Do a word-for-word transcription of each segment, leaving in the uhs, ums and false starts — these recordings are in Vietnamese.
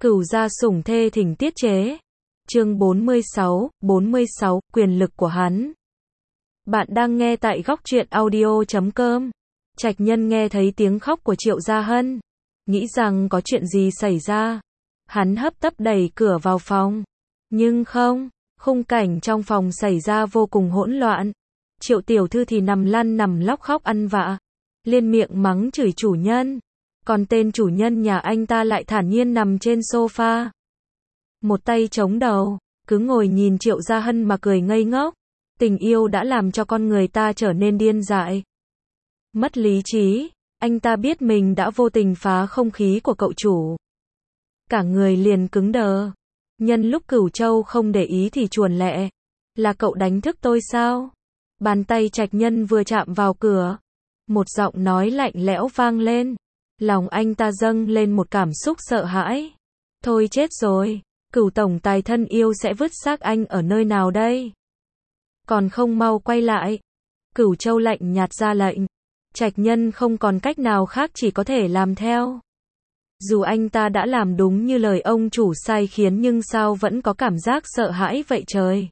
Cửu gia sủng thê thỉnh tiết chế. Chương bốn mươi sáu, bốn mươi sáu, quyền lực của hắn. Bạn đang nghe tại góc truyện audio chấm com. Trạch Nhân nghe thấy tiếng khóc của Triệu Gia Hân, nghĩ rằng có chuyện gì xảy ra. Hắn hấp tấp đẩy cửa vào phòng. Nhưng không, khung cảnh trong phòng xảy ra vô cùng hỗn loạn. Triệu tiểu thư thì nằm lăn nằm lóc khóc ăn vạ, liên miệng mắng chửi chủ nhân. Còn tên chủ nhân nhà anh ta lại thản nhiên nằm trên sofa, một tay chống đầu, cứ ngồi nhìn Triệu Gia Hân mà cười ngây ngốc. Tình yêu đã làm cho con người ta trở nên điên dại, mất lý trí. Anh ta biết mình đã vô tình phá không khí của cậu chủ, cả người liền cứng đờ. Nhân lúc Cửu Châu không để ý thì chuồn lẹ, là cậu đánh thức tôi sao? Bàn tay Trạch Nhân vừa chạm vào cửa, một giọng nói lạnh lẽo vang lên. Lòng anh ta dâng lên một cảm xúc sợ hãi. Thôi chết rồi, Cửu tổng tài thân yêu sẽ vứt xác anh ở nơi nào đây? Còn không mau quay lại. Cửu Châu lạnh nhạt ra lệnh. Trạch Nhân không còn cách nào khác, chỉ có thể làm theo. Dù anh ta đã làm đúng như lời ông chủ sai khiến, nhưng sao vẫn có cảm giác sợ hãi vậy trời?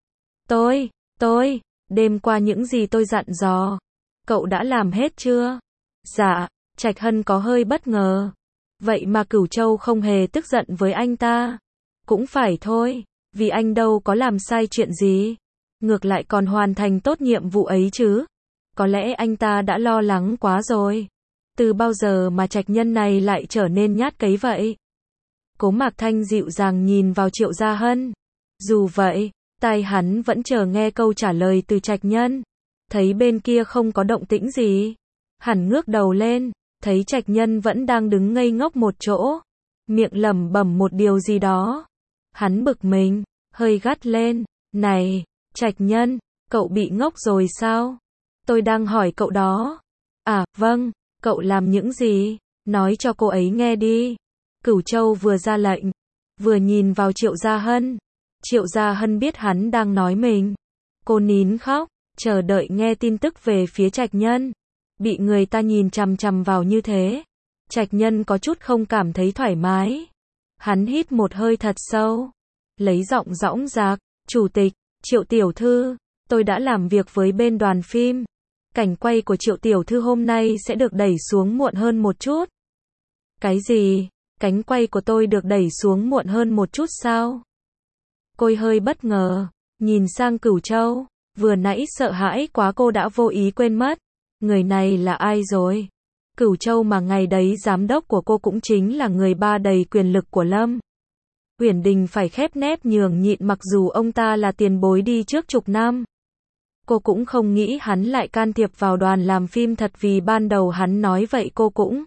Tôi, tôi, đêm qua những gì tôi dặn dò, cậu đã làm hết chưa? Dạ. Trạch Hân có hơi bất ngờ. Vậy mà Cửu Châu không hề tức giận với anh ta. Cũng phải thôi, vì anh đâu có làm sai chuyện gì. Ngược lại còn hoàn thành tốt nhiệm vụ ấy chứ. Có lẽ anh ta đã lo lắng quá rồi. Từ bao giờ mà Trạch Nhân này lại trở nên nhát cấy vậy? Cố Mạc Thanh dịu dàng nhìn vào Triệu Gia Hân. Dù vậy, tai hắn vẫn chờ nghe câu trả lời từ Trạch Nhân. Thấy bên kia không có động tĩnh gì, hắn ngước đầu lên, thấy Trạch Nhân vẫn đang đứng ngây ngốc một chỗ, miệng lẩm bẩm một điều gì đó. Hắn bực mình, hơi gắt lên. Này, Trạch Nhân, cậu bị ngốc rồi sao? Tôi đang hỏi cậu đó. À, vâng, cậu làm những gì? Nói cho cô ấy nghe đi. Cửu Châu vừa ra lệnh, vừa nhìn vào Triệu Gia Hân. Triệu Gia Hân biết hắn đang nói mình. Cô nín khóc, chờ đợi nghe tin tức về phía Trạch Nhân. Bị người ta nhìn chằm chằm vào như thế, Trạch Nhân có chút không cảm thấy thoải mái. Hắn hít một hơi thật sâu, lấy giọng dõng dạc. Chủ tịch, Triệu tiểu thư, tôi đã làm việc với bên đoàn phim. Cảnh quay của Triệu tiểu thư hôm nay sẽ được đẩy xuống muộn hơn một chút. Cái gì? Cánh quay của tôi được đẩy xuống muộn hơn một chút sao? Cô hơi bất ngờ, nhìn sang Cửu Châu. Vừa nãy sợ hãi quá cô đã vô ý quên mất. Người này là ai rồi? Cửu Châu mà ngày đấy giám đốc của cô cũng chính là người ba đầy quyền lực của Lâm Uyển Đình phải khép nép nhường nhịn, mặc dù ông ta là tiền bối đi trước chục năm. Cô cũng không nghĩ hắn lại can thiệp vào đoàn làm phim thật, vì ban đầu hắn nói vậy cô cũng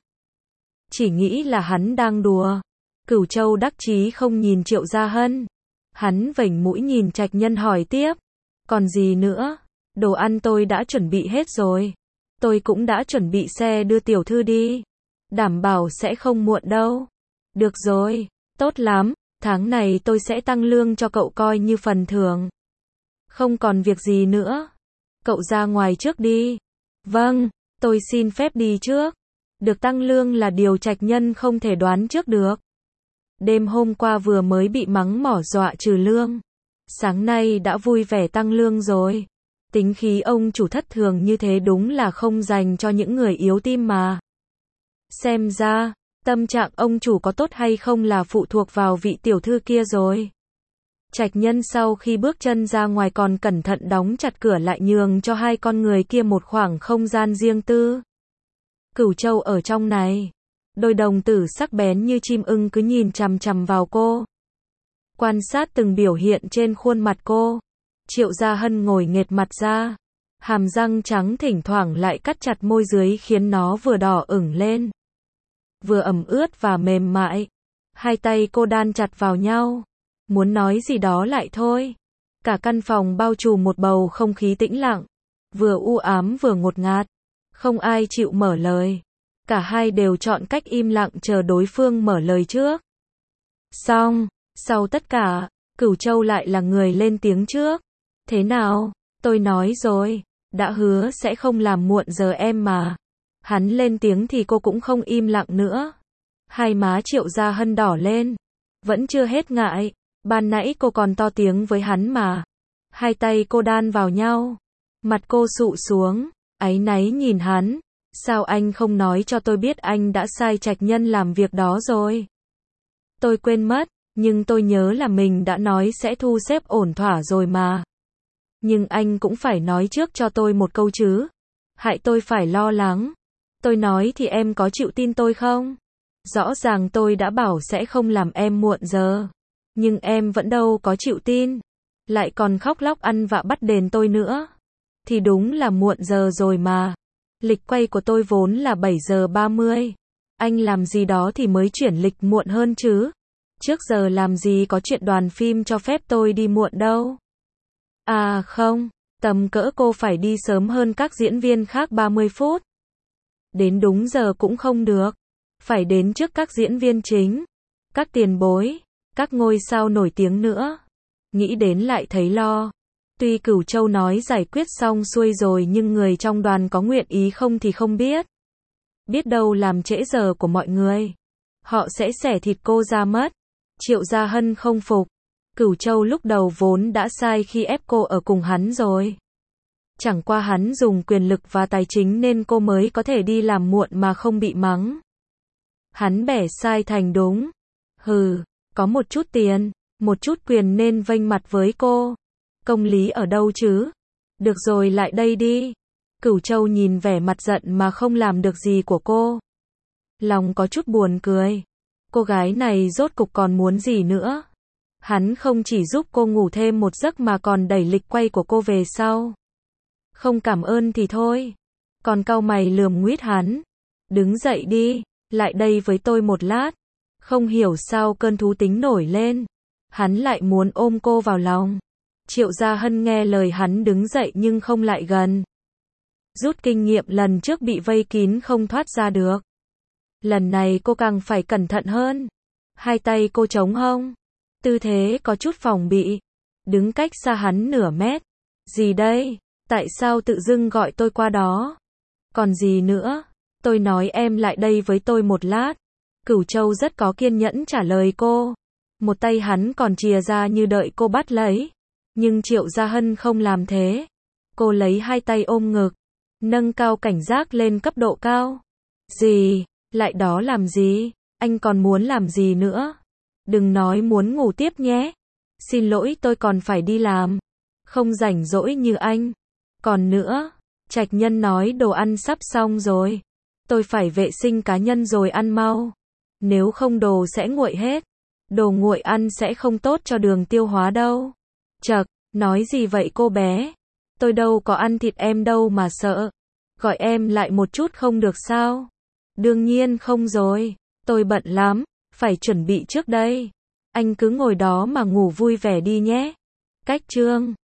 chỉ nghĩ là hắn đang đùa. Cửu Châu đắc chí không nhìn Triệu Gia Hân. Hắn vểnh mũi nhìn Trạch Nhân hỏi tiếp. Còn gì nữa? Đồ ăn tôi đã chuẩn bị hết rồi. Tôi cũng đã chuẩn bị xe đưa tiểu thư đi. Đảm bảo sẽ không muộn đâu. Được rồi, tốt lắm. Tháng này tôi sẽ tăng lương cho cậu coi như phần thưởng. Không còn việc gì nữa. Cậu ra ngoài trước đi. Vâng, tôi xin phép đi trước. Được tăng lương là điều Trạch Nhân không thể đoán trước được. Đêm hôm qua vừa mới bị mắng mỏ dọa trừ lương, sáng nay đã vui vẻ tăng lương rồi. Tính khí ông chủ thất thường như thế đúng là không dành cho những người yếu tim mà. Xem ra, tâm trạng ông chủ có tốt hay không là phụ thuộc vào vị tiểu thư kia rồi. Trạch Nhân sau khi bước chân ra ngoài còn cẩn thận đóng chặt cửa lại, nhường cho hai con người kia một khoảng không gian riêng tư. Cửu Châu ở trong này, đôi đồng tử sắc bén như chim ưng cứ nhìn chằm chằm vào cô, quan sát từng biểu hiện trên khuôn mặt cô. Triệu Gia Hân ngồi nghệt mặt ra, hàm răng trắng thỉnh thoảng lại cắt chặt môi dưới khiến nó vừa đỏ ửng lên, vừa ẩm ướt và mềm mại. Hai tay cô đan chặt vào nhau, muốn nói gì đó lại thôi. Cả căn phòng bao trùm một bầu không khí tĩnh lặng, vừa u ám vừa ngột ngạt. Không ai chịu mở lời. Cả hai đều chọn cách im lặng chờ đối phương mở lời trước. Xong, sau tất cả, Cửu Châu lại là người lên tiếng trước. Thế nào? Tôi nói rồi, đã hứa sẽ không làm muộn giờ em mà. Hắn lên tiếng thì cô cũng không im lặng nữa. Hai má Triệu Gia Hân đỏ lên, Vẫn chưa hết ngại. Ban nãy cô còn to tiếng với hắn mà. Hai tay cô đan vào nhau. Mặt cô sụ xuống. Áy náy nhìn hắn. Sao anh không nói cho tôi biết anh đã sai Trạch Nhân làm việc đó rồi? Tôi quên mất. Nhưng tôi nhớ là mình đã nói sẽ thu xếp ổn thỏa rồi mà. Nhưng anh cũng phải nói trước cho tôi một câu chứ. Hại tôi phải lo lắng. Tôi nói thì em có chịu tin tôi không? Rõ ràng tôi đã bảo sẽ không làm em muộn giờ. Nhưng em vẫn đâu có chịu tin. Lại còn khóc lóc ăn vạ bắt đền tôi nữa. Thì đúng là muộn giờ rồi mà. Lịch quay của tôi vốn là bảy giờ ba mươi. Anh làm gì đó thì mới chuyển lịch muộn hơn chứ. Trước giờ làm gì có chuyện đoàn phim cho phép tôi đi muộn đâu. À không, tầm cỡ cô phải đi sớm hơn các diễn viên khác ba mươi phút. Đến đúng giờ cũng không được. Phải đến trước các diễn viên chính, các tiền bối, các ngôi sao nổi tiếng nữa. Nghĩ đến lại thấy lo. Tuy Cửu Châu nói giải quyết xong xuôi rồi nhưng người trong đoàn có nguyện ý không thì không biết. Biết đâu làm trễ giờ của mọi người. Họ sẽ xẻ thịt cô ra mất. Triệu Gia Hân không phục. Cửu Châu lúc đầu vốn đã sai khi ép cô ở cùng hắn rồi. Chẳng qua hắn dùng quyền lực và tài chính nên cô mới có thể đi làm muộn mà không bị mắng. Hắn bẻ sai thành đúng. Hừ, có một chút tiền, một chút quyền nên vênh mặt với cô. Công lý ở đâu chứ? Được rồi lại đây đi. Cửu Châu nhìn vẻ mặt giận mà không làm được gì của cô. Lòng có chút buồn cười. Cô gái này rốt cục còn muốn gì nữa? Hắn không chỉ giúp cô ngủ thêm một giấc mà còn đẩy lịch quay của cô về sau. Không cảm ơn thì thôi. Còn cau mày lườm nguýt hắn. Đứng dậy đi, lại đây với tôi một lát. Không hiểu sao cơn thú tính nổi lên. Hắn lại muốn ôm cô vào lòng. Triệu Gia Hân nghe lời hắn đứng dậy nhưng không lại gần. Rút kinh nghiệm lần trước bị vây kín không thoát ra được. Lần này cô càng phải cẩn thận hơn. Hai tay cô chống hông. Tư thế có chút phòng bị. Đứng cách xa hắn nửa mét. Gì đây? Tại sao tự dưng gọi tôi qua đó? Còn gì nữa? Tôi nói em lại đây với tôi một lát. Cửu Châu rất có kiên nhẫn trả lời cô. Một tay hắn còn chìa ra như đợi cô bắt lấy. Nhưng Triệu Gia Hân không làm thế. Cô lấy hai tay ôm ngực. Nâng cao cảnh giác lên cấp độ cao. Gì? Lại đó làm gì? Anh còn muốn làm gì nữa? Đừng nói muốn ngủ tiếp nhé. Xin lỗi tôi còn phải đi làm. Không rảnh rỗi như anh. Còn nữa, Trạch Nhân nói đồ ăn sắp xong rồi. Tôi phải vệ sinh cá nhân rồi ăn mau. Nếu không đồ sẽ nguội hết. Đồ nguội ăn sẽ không tốt cho đường tiêu hóa đâu. Chậc, nói gì vậy cô bé? Tôi đâu có ăn thịt em đâu mà sợ. Gọi em lại một chút không được sao? Đương nhiên không rồi. Tôi bận lắm, phải chuẩn bị trước đây. Anh cứ ngồi đó mà ngủ vui vẻ đi nhé. Cách chương